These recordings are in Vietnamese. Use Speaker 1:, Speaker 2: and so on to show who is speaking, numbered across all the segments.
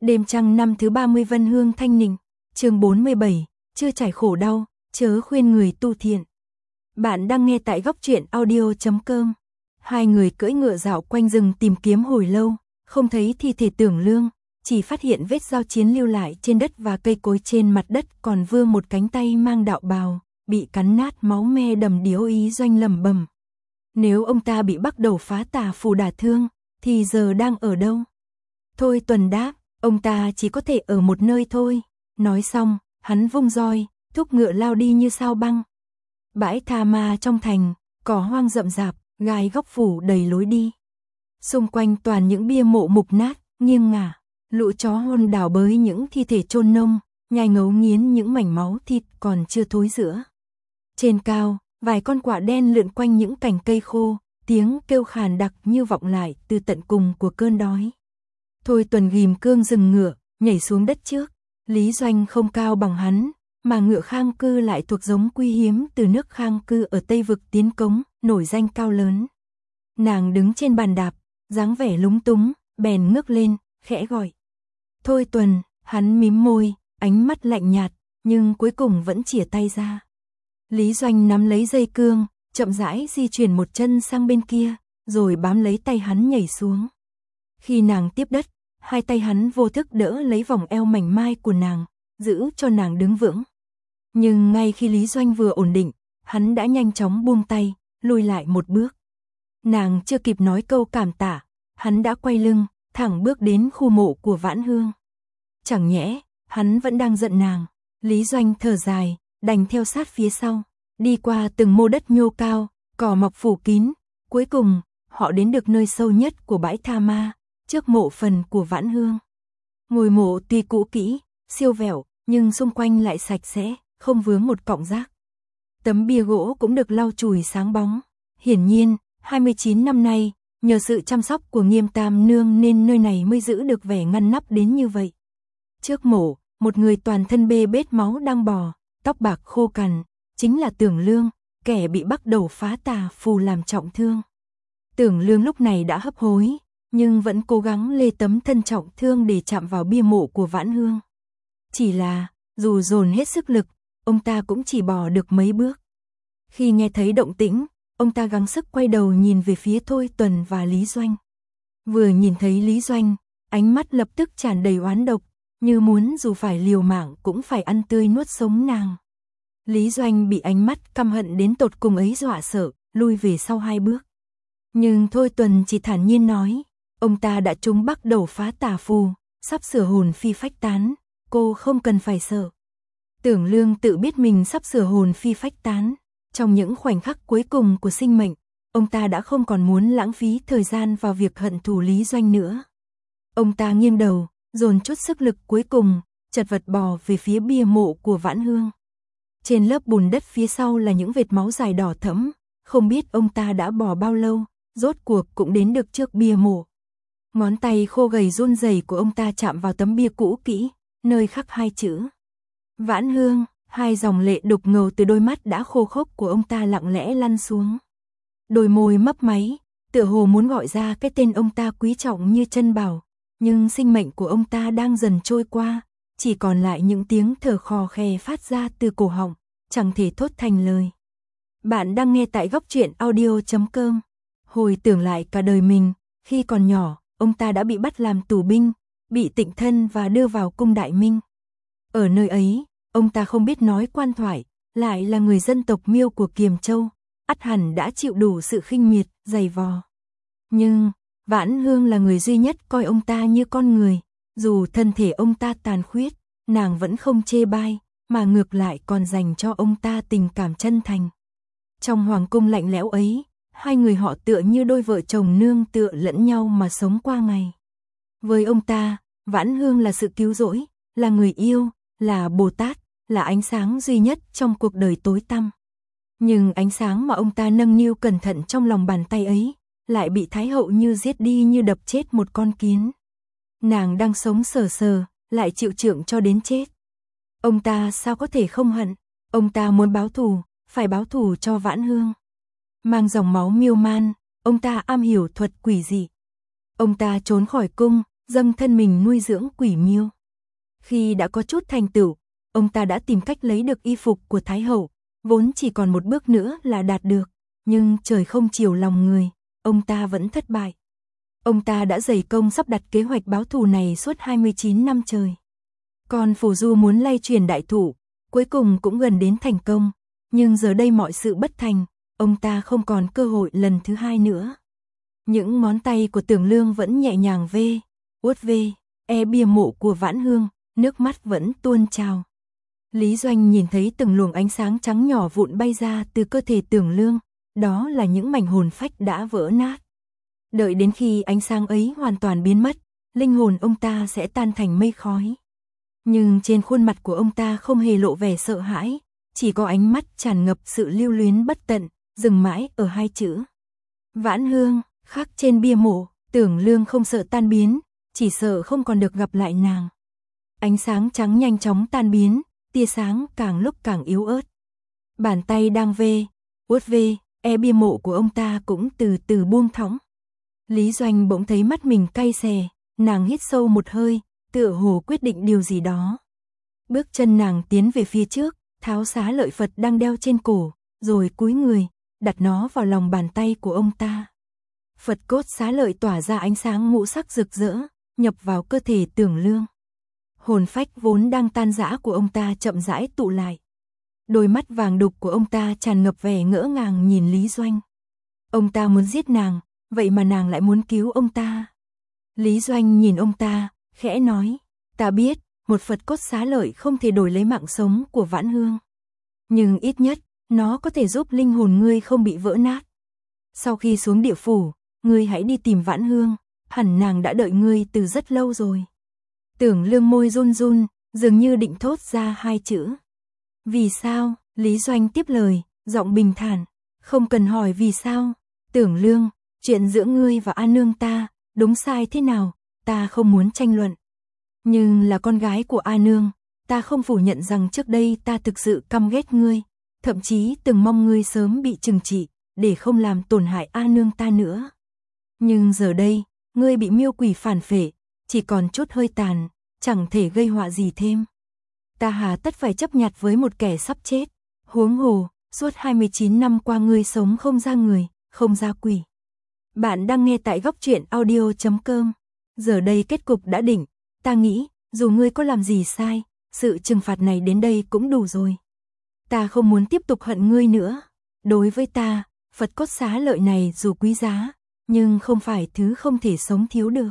Speaker 1: Đêm trăng năm thứ 30 Vân Hương Thanh Ninh, chương 47, chưa trải khổ đau, chớ khuyên người tu thiện. Bạn đang nghe tại góc truyện audio.com. Hai người cưỡi ngựa dạo quanh rừng tìm kiếm hồi lâu, không thấy thi thể Tưởng Lương, chỉ phát hiện vết giao chiến lưu lại trên đất và cây cối trên mặt đất, còn vương một cánh tay mang đạo bào, bị cắn nát máu me đầm đìa. Ý Doanh lẩm bẩm. Nếu ông ta bị bắt đầu phá tà phù đả thương, thì giờ đang ở đâu? Thôi Tuần đáp, ông ta chỉ có thể ở một nơi thôi. Nói xong, hắn vung roi, thúc ngựa lao đi như sao băng. Bãi tha ma trong thành, cỏ hoang rậm rạp, gai góc phủ đầy lối đi. Xung quanh toàn những bia mộ mục nát, nghiêng ngả, lũ chó hoang đào bới những thi thể chôn nông, nhai ngấu nghiến những mảnh máu thịt còn chưa thối rữa. Trên cao, vài con quạ đen lượn quanh những cành cây khô, tiếng kêu khàn đặc như vọng lại từ tận cùng của cơn đói. Thôi Tuần ghim cương dừng ngựa, nhảy xuống đất trước. Lý Doanh không cao bằng hắn, mà ngựa Khang Cư lại thuộc giống quý hiếm từ nước Khang Cư ở Tây Vực Tiến Cống, nổi danh cao lớn. Nàng đứng trên bàn đạp, dáng vẻ lúng túng, bèn ngước lên, khẽ gọi. Thôi Tuần, hắn mím môi, ánh mắt lạnh nhạt, nhưng cuối cùng vẫn chìa tay ra. Lý Doanh nắm lấy dây cương, chậm rãi di chuyển một chân sang bên kia, rồi bám lấy tay hắn nhảy xuống. Khi nàng tiếp đất, hai tay hắn vô thức đỡ lấy vòng eo mảnh mai của nàng, giữ cho nàng đứng vững. Nhưng ngay khi Lý Doanh vừa ổn định, hắn đã nhanh chóng buông tay, lùi lại một bước. Nàng chưa kịp nói câu cảm tạ, hắn đã quay lưng, thẳng bước đến khu mộ của Vãn Hương. Chẳng nhẽ, hắn vẫn đang giận nàng. Lý Doanh thở dài, đành theo sát phía sau, đi qua từng mô đất nhô cao, cỏ mọc phủ kín. Cuối cùng, họ đến được nơi sâu nhất của bãi tha ma, trước mộ phần của Vãn Hương. Ngôi mộ tuy cũ kỹ, siêu vẹo, nhưng xung quanh lại sạch sẽ, không vướng một cọng rác. Tấm bia gỗ cũng được lau chùi sáng bóng. Hiển nhiên, 29 năm nay, nhờ sự chăm sóc của Nghiêm Tam Nương nên nơi này mới giữ được vẻ ngăn nắp đến như vậy. Trước mộ, một người toàn thân bê bết máu đang bò, tóc bạc khô cằn, chính là Tưởng Lương, kẻ bị bắt đầu phá tà phù làm trọng thương. Tưởng Lương lúc này đã hấp hối, nhưng vẫn cố gắng lê tấm thân trọng thương để chạm vào bia mộ của Vãn Hương. Chỉ là, dù dồn hết sức lực, ông ta cũng chỉ bò được mấy bước. Khi nghe thấy động tĩnh, ông ta gắng sức quay đầu nhìn về phía Thôi Tuần và Lý Doanh. Vừa nhìn thấy Lý Doanh, ánh mắt lập tức tràn đầy oán độc, như muốn dù phải liều mạng cũng phải ăn tươi nuốt sống nàng. Lý Doanh bị ánh mắt căm hận đến tột cùng ấy dọa sợ, lui về sau hai bước. Nhưng Thôi Tuần chỉ thản nhiên nói, ông ta đã trúng bắt đầu phá tà phù, sắp sửa hồn phi phách tán, cô không cần phải sợ. Tưởng Lương tự biết mình sắp sửa hồn phi phách tán. Trong những khoảnh khắc cuối cùng của sinh mệnh, ông ta đã không còn muốn lãng phí thời gian vào việc hận thù Lý Doanh nữa. Ông ta nghiêng đầu, dồn chút sức lực cuối cùng, chật vật bò về phía bia mộ của Vãn Hương. Trên lớp bùn đất phía sau là những vệt máu dài đỏ thẫm, không biết ông ta đã bò bao lâu, rốt cuộc cũng đến được trước bia mộ. Ngón tay khô gầy run rẩy của ông ta chạm vào tấm bia cũ kỹ, nơi khắc hai chữ Vãn Hương. Hai dòng lệ đục ngầu từ đôi mắt đã khô khốc của ông ta lặng lẽ lăn xuống. Đôi môi mấp máy, tựa hồ muốn gọi ra cái tên ông ta quý trọng như chân bảo, nhưng sinh mệnh của ông ta đang dần trôi qua, chỉ còn lại những tiếng thở khò khè phát ra từ cổ họng, chẳng thể thốt thành lời. Bạn đang nghe tại góc truyện audio.com. Hồi tưởng lại cả đời mình, khi còn nhỏ, ông ta đã bị bắt làm tù binh, bị tịnh thân và đưa vào cung Đại Minh. Ở nơi ấy, ông ta không biết nói quan thoại, lại là người dân tộc Miêu của Kiềm Châu, ắt hẳn đã chịu đủ sự khinh miệt, dày vò. Nhưng, Vãn Hương là người duy nhất coi ông ta như con người, dù thân thể ông ta tàn khuyết, nàng vẫn không chê bai, mà ngược lại còn dành cho ông ta tình cảm chân thành. Trong hoàng cung lạnh lẽo ấy, hai người họ tựa như đôi vợ chồng nương tựa lẫn nhau mà sống qua ngày. Với ông ta, Vãn Hương là sự cứu rỗi, là người yêu, là Bồ Tát, là ánh sáng duy nhất trong cuộc đời tối tăm. Nhưng ánh sáng mà ông ta nâng niu cẩn thận trong lòng bàn tay ấy, lại bị Thái hậu như giết đi như đập chết một con kiến. Nàng đang sống sờ sờ, lại chịu trượng cho đến chết. Ông ta sao có thể không hận, ông ta muốn báo thù, phải báo thù cho Vãn Hương. Mang dòng máu miêu man, ông ta am hiểu thuật quỷ dị. Ông ta trốn khỏi cung, dâng thân mình nuôi dưỡng quỷ miêu. Khi đã có chút thành tựu, ông ta đã tìm cách lấy được y phục của Thái hậu, vốn chỉ còn một bước nữa là đạt được, nhưng trời không chiều lòng người, ông ta vẫn thất bại. Ông ta đã dày công sắp đặt kế hoạch báo thù này suốt 29 năm trời. Còn Phù Du muốn lay truyền đại thụ, cuối cùng cũng gần đến thành công, nhưng giờ đây mọi sự bất thành, ông ta không còn cơ hội lần thứ hai nữa. Những ngón tay của Tưởng Lương vẫn nhẹ nhàng vuốt ve bia mộ của Vãn Hương, nước mắt vẫn tuôn trào. Lý Doanh nhìn thấy từng luồng ánh sáng trắng nhỏ vụn bay ra từ cơ thể Tưởng Lương, đó là những mảnh hồn phách đã vỡ nát. Đợi đến khi ánh sáng ấy hoàn toàn biến mất, linh hồn ông ta sẽ tan thành mây khói. Nhưng trên khuôn mặt của ông ta không hề lộ vẻ sợ hãi, chỉ có ánh mắt tràn ngập sự lưu luyến bất tận, dừng mãi ở hai chữ Vãn Hương, khắc trên bia mộ. Tưởng Lương không sợ tan biến, chỉ sợ không còn được gặp lại nàng. Ánh sáng trắng nhanh chóng tan biến, tia sáng càng lúc càng yếu ớt. Bàn tay đang vuốt ve bia mộ của ông ta cũng từ từ buông thõng. Lý Doanh bỗng thấy mắt mình cay xè, nàng hít sâu một hơi, tựa hồ quyết định điều gì đó. Bước chân nàng tiến về phía trước, tháo xá lợi Phật đang đeo trên cổ, rồi cúi người, đặt nó vào lòng bàn tay của ông ta. Phật cốt xá lợi tỏa ra ánh sáng ngũ sắc rực rỡ, nhập vào cơ thể Tưởng Lương. Hồn phách vốn đang tan rã của ông ta chậm rãi tụ lại. Đôi mắt vàng đục của ông ta tràn ngập vẻ ngỡ ngàng nhìn Lý Doanh. Ông ta muốn giết nàng, vậy mà nàng lại muốn cứu ông ta. Lý Doanh nhìn ông ta, khẽ nói, ta biết, một Phật cốt xá lợi không thể đổi lấy mạng sống của Vãn Hương. Nhưng ít nhất, nó có thể giúp linh hồn ngươi không bị vỡ nát. Sau khi xuống địa phủ, ngươi hãy đi tìm Vãn Hương, hẳn nàng đã đợi ngươi từ rất lâu rồi. Tưởng Lương môi run run, dường như định thốt ra hai chữ. Vì sao? Lý Doanh tiếp lời, giọng bình thản, không cần hỏi vì sao. Tưởng Lương, chuyện giữa ngươi và A Nương ta, đúng sai thế nào, ta không muốn tranh luận. Nhưng là con gái của A Nương, ta không phủ nhận rằng trước đây ta thực sự căm ghét ngươi, thậm chí từng mong ngươi sớm bị trừng trị, để không làm tổn hại A Nương ta nữa. Nhưng giờ đây, ngươi bị miêu quỷ phản phệ, chỉ còn chút hơi tàn, chẳng thể gây họa gì thêm. Ta hà tất phải chấp nhặt với một kẻ sắp chết, huống hồ, suốt 29 năm qua ngươi sống không ra người, không ra quỷ. Bạn đang nghe tại góc truyện audio.com. Giờ đây kết cục đã định, ta nghĩ, dù ngươi có làm gì sai, sự trừng phạt này đến đây cũng đủ rồi. Ta không muốn tiếp tục hận ngươi nữa. Đối với ta, Phật cốt xá lợi này dù quý giá, nhưng không phải thứ không thể sống thiếu được.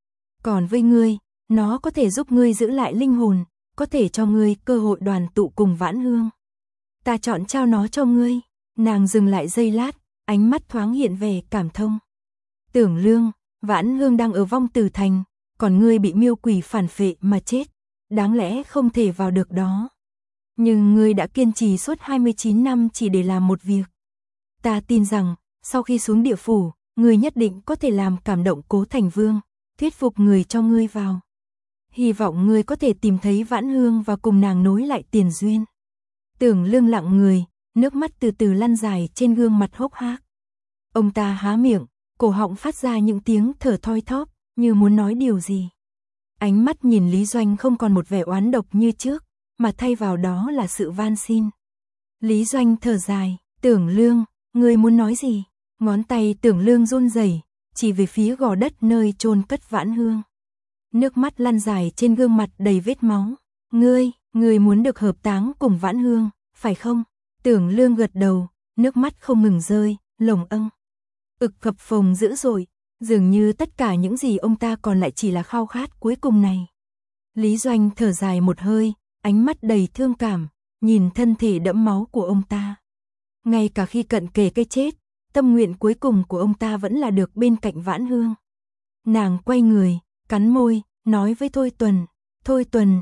Speaker 1: Còn với ngươi, nó có thể giúp ngươi giữ lại linh hồn, có thể cho ngươi cơ hội đoàn tụ cùng Vãn Hương. Ta chọn trao nó cho ngươi. Nàng dừng lại giây lát, ánh mắt thoáng hiện vẻ cảm thông. Tưởng Lương, Vãn Hương đang ở Vong Tử Thành, còn ngươi bị miêu quỷ phản phệ mà chết, đáng lẽ không thể vào được đó. Nhưng ngươi đã kiên trì suốt 29 năm chỉ để làm một việc. Ta tin rằng, sau khi xuống địa phủ, ngươi nhất định có thể làm cảm động Cố Thành Vương, thuyết phục người cho ngươi vào. Hy vọng ngươi có thể tìm thấy Vãn Hương và cùng nàng nối lại tiền duyên. Tưởng Lương lặng người, nước mắt từ từ lăn dài trên gương mặt hốc hác. Ông ta há miệng, cổ họng phát ra những tiếng thở thoi thóp, như muốn nói điều gì. Ánh mắt nhìn Lý Doanh không còn một vẻ oán độc như trước, mà thay vào đó là sự van xin. Lý Doanh thở dài, Tưởng Lương, ngươi muốn nói gì? Ngón tay Tưởng Lương run rẩy, chỉ về phía gò đất nơi chôn cất Vãn Hương. Nước mắt lăn dài trên gương mặt đầy vết máu. Ngươi muốn được hợp táng cùng Vãn Hương, phải không? Tưởng Lương gật đầu, nước mắt không ngừng rơi, lồng âng. Ực phập phồng dữ dội, dường như tất cả những gì ông ta còn lại chỉ là khao khát cuối cùng này. Lý Doanh thở dài một hơi, ánh mắt đầy thương cảm, nhìn thân thể đẫm máu của ông ta. Ngay cả khi cận kề cái chết, tâm nguyện cuối cùng của ông ta vẫn là được bên cạnh Vãn Hương. Nàng quay người, cắn môi, nói với Thôi Tuần, Thôi Tuần,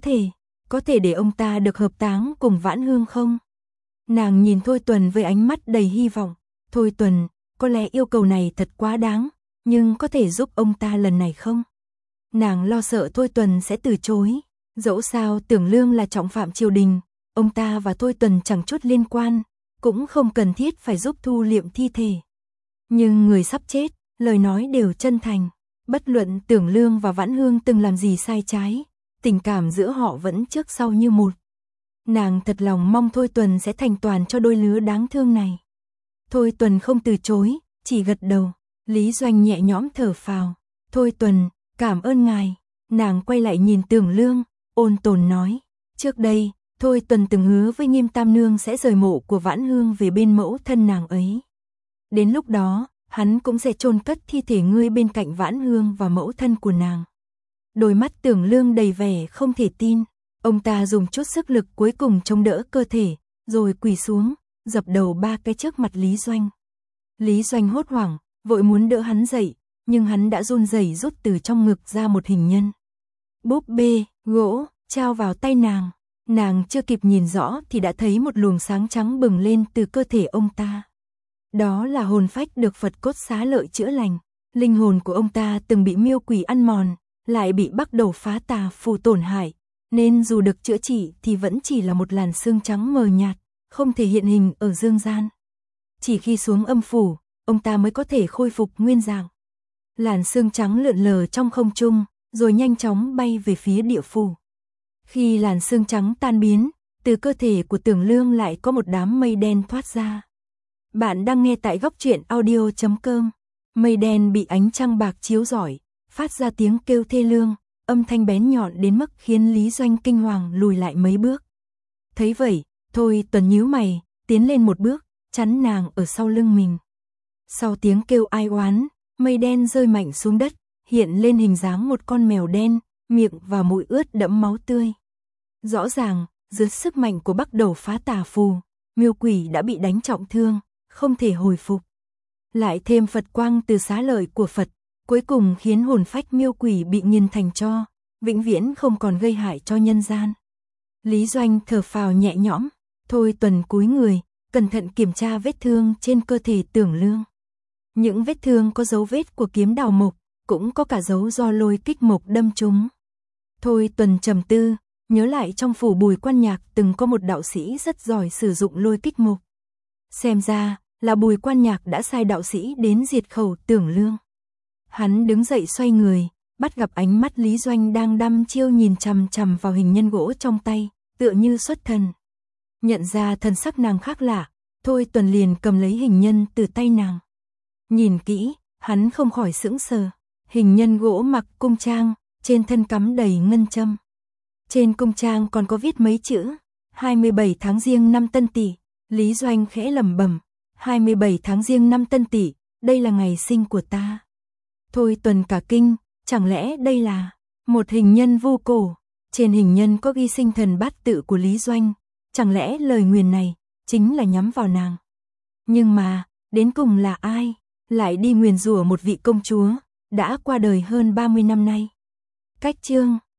Speaker 1: có thể để ông ta được hợp táng cùng Vãn Hương không? Nàng nhìn Thôi Tuần với ánh mắt đầy hy vọng. Thôi Tuần, có lẽ yêu cầu này thật quá đáng, nhưng có thể giúp ông ta lần này không? Nàng lo sợ Thôi Tuần sẽ từ chối. Dẫu sao Tưởng Lương là trọng phạm triều đình, ông ta và Thôi Tuần chẳng chút liên quan, cũng không cần thiết phải giúp thu liệm thi thể. Nhưng người sắp chết, lời nói đều chân thành. Bất luận Tưởng Lương và Vãn Hương từng làm gì sai trái, tình cảm giữa họ vẫn trước sau như một. Nàng thật lòng mong Thôi Tuần sẽ thành toàn cho đôi lứa đáng thương này. Thôi Tuần không từ chối, chỉ gật đầu. Lý Doanh nhẹ nhõm thở phào. Thôi Tuần, cảm ơn ngài. Nàng quay lại nhìn Tưởng Lương, ôn tồn nói. Trước đây, Thôi Tuần từng hứa với Nghiêm Tam Nương sẽ rời mộ của Vãn Hương về bên mẫu thân nàng ấy. Đến lúc đó, hắn cũng sẽ chôn cất thi thể ngươi bên cạnh Vãn Hương và mẫu thân của nàng. Đôi mắt Tưởng Lương đầy vẻ không thể tin. Ông ta dùng chút sức lực cuối cùng chống đỡ cơ thể, rồi quỳ xuống, dập đầu 3 cái trước mặt Lý Doanh. Lý Doanh hốt hoảng, vội muốn đỡ hắn dậy, nhưng hắn đã run rẩy rút từ trong ngực ra một hình nhân. Búp bê, gỗ, trao vào tay nàng. Nàng chưa kịp nhìn rõ thì đã thấy một luồng sáng trắng bừng lên từ cơ thể ông ta. Đó là hồn phách được Phật cốt xá lợi chữa lành. Linh hồn của ông ta từng bị miêu quỷ ăn mòn, lại bị Bắc Đầu phá tà phù tổn hại, nên dù được chữa trị thì vẫn chỉ là một làn sương trắng mờ nhạt, không thể hiện hình ở dương gian. Chỉ khi xuống âm phủ, ông ta mới có thể khôi phục nguyên dạng. Làn sương trắng lượn lờ trong không trung, rồi nhanh chóng bay về phía địa phủ. Khi làn sương trắng tan biến, từ cơ thể của Tưởng Lương lại có một đám mây đen thoát ra. Bạn đang nghe tại goctruyện.audio.com. Mây đen bị ánh trăng bạc chiếu rọi, phát ra tiếng kêu thê lương, âm thanh bén nhọn đến mức khiến Lý Doanh kinh hoàng lùi lại mấy bước. Thấy vậy, Thôi Tuần nhíu mày, tiến lên một bước, chắn nàng ở sau lưng mình. Sau tiếng kêu ai oán, mây đen rơi mạnh xuống đất, hiện lên hình dáng một con mèo đen, miệng và mũi ướt đẫm máu tươi. Rõ ràng, dưới sức mạnh của Bắc Đầu phá tà phù, miêu quỷ đã bị đánh trọng thương, không thể hồi phục. Lại thêm Phật quang từ xá lợi của Phật, cuối cùng khiến hồn phách miêu quỷ bị nghiền thành tro, vĩnh viễn không còn gây hại cho nhân gian. Lý Doanh thở phào nhẹ nhõm, Thôi Tuần cúi người, cẩn thận kiểm tra vết thương trên cơ thể Tưởng Lương. Những vết thương có dấu vết của kiếm đào mộc, cũng có cả dấu do lôi kích mộc đâm trúng. Thôi Tuần trầm tư, nhớ lại trong phủ Bùi Quan Nhạc từng có một đạo sĩ rất giỏi sử dụng lôi kích mộc. Xem ra là Bùi Quan Nhạc đã sai đạo sĩ đến diệt khẩu Tưởng Lương. Hắn đứng dậy xoay người, bắt gặp ánh mắt Lý Doanh đang đăm chiêu nhìn chằm chằm vào hình nhân gỗ trong tay, tựa như xuất thần. Nhận ra thần sắc nàng khác lạ, Thôi Tuần liền cầm lấy hình nhân từ tay nàng. Nhìn kỹ, hắn không khỏi sững sờ. Hình nhân gỗ mặc cung trang, trên thân cắm đầy ngân châm. Trên cung trang còn có viết mấy chữ, 27 tháng Giêng năm Tân Tỵ. Lý Doanh khẽ lẩm bẩm, 27 tháng Giêng năm Tân Tỵ, đây là ngày sinh của ta. Thôi Tuần cả kinh, chẳng lẽ đây là một hình nhân vu cổ? Trên hình nhân có ghi sinh thần bát tự của Lý Doanh, chẳng lẽ lời nguyền này chính là nhắm vào nàng? Nhưng mà, đến cùng là ai lại đi nguyền rủa một vị công chúa đã qua đời hơn 30 năm nay? Cách chương